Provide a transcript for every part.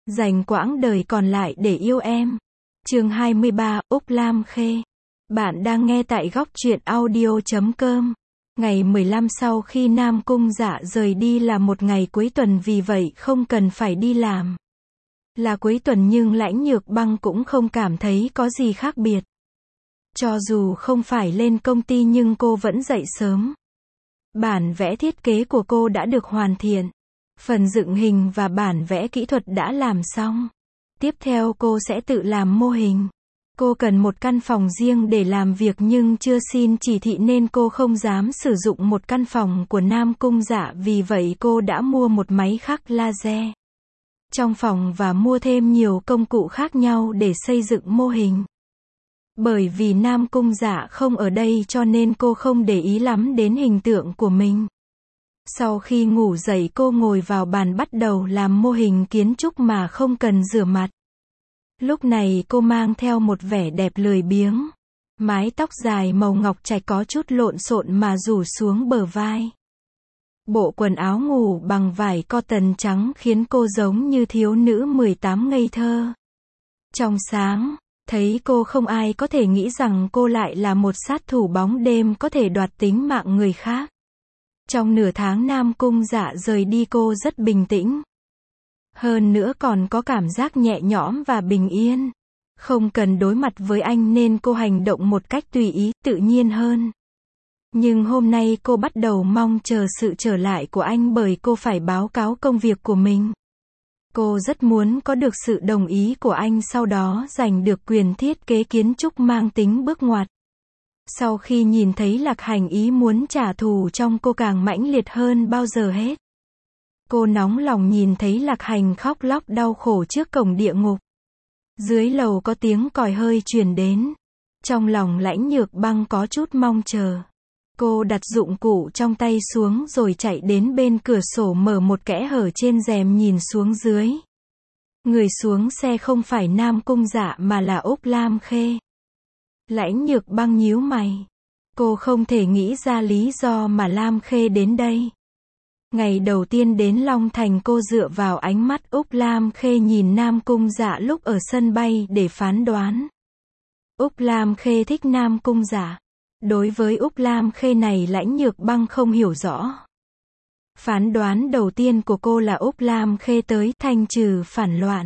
Dành quãng đời còn lại để yêu em. Chương 23, Úc Lam Khê. Bạn đang nghe tại góc truyện audio.com. Ngày 15 sau khi Nam Cung Dạ rời đi là một ngày cuối tuần, vì vậy không cần phải đi làm. Là cuối tuần nhưng Lãnh Nhược Băng cũng không cảm thấy có gì khác biệt. Cho dù không phải lên công ty nhưng cô vẫn dậy sớm. Bản vẽ thiết kế của cô đã được hoàn thiện. Phần dựng hình và bản vẽ kỹ thuật đã làm xong. Tiếp theo cô sẽ tự làm mô hình. Cô cần một căn phòng riêng để làm việc nhưng chưa xin chỉ thị nên cô không dám sử dụng một căn phòng của Nam Cung Dạ, vì vậy cô đã mua một máy khắc laser trong phòng và mua thêm nhiều công cụ khác nhau để xây dựng mô hình. Bởi vì Nam Cung Dạ không ở đây cho nên cô không để ý lắm đến hình tượng của mình. Sau khi ngủ dậy cô ngồi vào bàn bắt đầu làm mô hình kiến trúc mà không cần rửa mặt. Lúc này cô mang theo một vẻ đẹp lười biếng. Mái tóc dài màu ngọc trạch có chút lộn xộn mà rủ xuống bờ vai. Bộ quần áo ngủ bằng vải cotton trắng khiến cô giống như thiếu nữ 18 ngây thơ. Trong sáng, thấy cô không ai có thể nghĩ rằng cô lại là một sát thủ bóng đêm có thể đoạt tính mạng người khác. Trong nửa tháng Nam Cung Dạ rời đi cô rất bình tĩnh. Hơn nữa còn có cảm giác nhẹ nhõm và bình yên. Không cần đối mặt với anh nên cô hành động một cách tùy ý, tự nhiên hơn. Nhưng hôm nay cô bắt đầu mong chờ sự trở lại của anh bởi cô phải báo cáo công việc của mình. Cô rất muốn có được sự đồng ý của anh, sau đó giành được quyền thiết kế kiến trúc mang tính bước ngoặt. Sau khi nhìn thấy Lạc Hành ý muốn trả thù trong cô càng mãnh liệt hơn bao giờ hết. Cô nóng lòng nhìn thấy Lạc Hành khóc lóc đau khổ trước cổng địa ngục. Dưới lầu có tiếng còi hơi truyền đến. Trong lòng Lãnh Nhược Băng có chút mong chờ. Cô đặt dụng cụ trong tay xuống rồi chạy đến bên cửa sổ mở một kẽ hở trên rèm nhìn xuống dưới. Người xuống xe không phải Nam Cung Dạ mà là Úc Lam Khê. Lãnh Nhược Băng nhíu mày. Cô không thể nghĩ ra lý do mà Lam Khê đến đây. Ngày đầu tiên đến Long Thành cô dựa vào ánh mắt Úc Lam Khê nhìn Nam Cung Dạ lúc ở sân bay để phán đoán. Úc Lam Khê thích Nam Cung Dạ. Đối với Úc Lam Khê này Lãnh Nhược Băng không hiểu rõ. Phán đoán đầu tiên của cô là Úc Lam Khê tới thanh trừ phản loạn.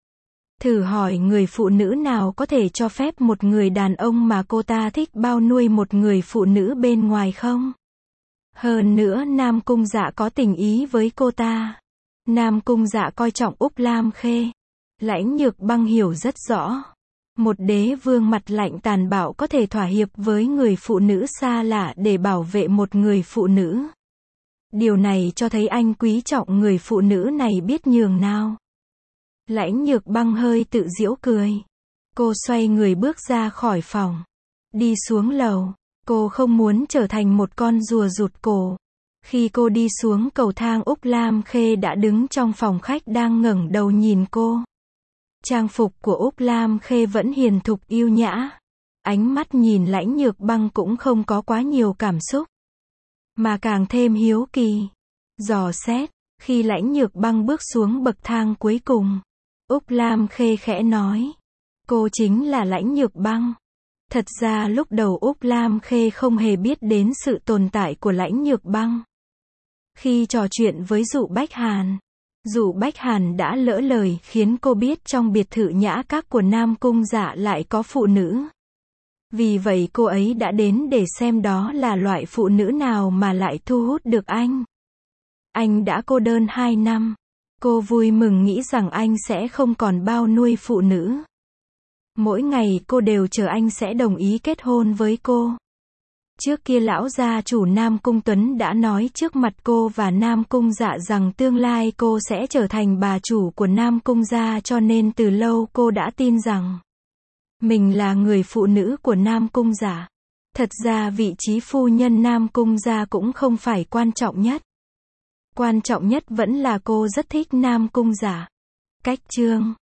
Thử hỏi người phụ nữ nào có thể cho phép một người đàn ông mà cô ta thích bao nuôi một người phụ nữ bên ngoài không? Hơn nữa Nam Cung Dạ có tình ý với cô ta. Nam Cung Dạ coi trọng Úc Lam Khê. Lãnh Nhược Băng hiểu rất rõ. Một đế vương mặt lạnh tàn bạo có thể thỏa hiệp với người phụ nữ xa lạ để bảo vệ một người phụ nữ. Điều này cho thấy anh quý trọng người phụ nữ này biết nhường nào. Lãnh Nhược Băng hơi tự giễu cười. Cô xoay người bước ra khỏi phòng. Đi xuống lầu. Cô không muốn trở thành một con rùa rụt cổ. Khi cô đi xuống cầu thang Úc Lam Khê đã đứng trong phòng khách đang ngẩng đầu nhìn cô. Trang phục của Úc Lam Khê vẫn hiền thục yêu nhã. Ánh mắt nhìn Lãnh Nhược Băng cũng không có quá nhiều cảm xúc, mà càng thêm hiếu kỳ, dò xét. Khi Lãnh Nhược Băng bước xuống bậc thang cuối cùng, Úc Lam Khê khẽ nói. Cô chính là Lãnh Nhược Băng. Thật ra lúc đầu Úc Lam Khê không hề biết đến sự tồn tại của Lãnh Nhược Băng. Khi trò chuyện với Dụ Bách Hàn, Dụ Bách Hàn đã lỡ lời khiến cô biết trong biệt thự nhã các của Nam Cung Dạ lại có phụ nữ. Vì vậy cô ấy đã đến để xem đó là loại phụ nữ nào mà lại thu hút được anh. Anh đã cô đơn 2 năm. Cô vui mừng nghĩ rằng anh sẽ không còn bao nuôi phụ nữ. Mỗi ngày cô đều chờ anh sẽ đồng ý kết hôn với cô. Trước kia lão gia chủ Nam Cung Tuấn đã nói trước mặt cô và Nam Cung Dạ rằng tương lai cô sẽ trở thành bà chủ của Nam Cung gia, cho nên từ lâu cô đã tin rằng mình là người phụ nữ của Nam Cung Dạ. Thật ra vị trí phu nhân Nam Cung gia cũng không phải quan trọng nhất. Quan trọng nhất vẫn là cô rất thích Nam Cung Dạ. Cách chương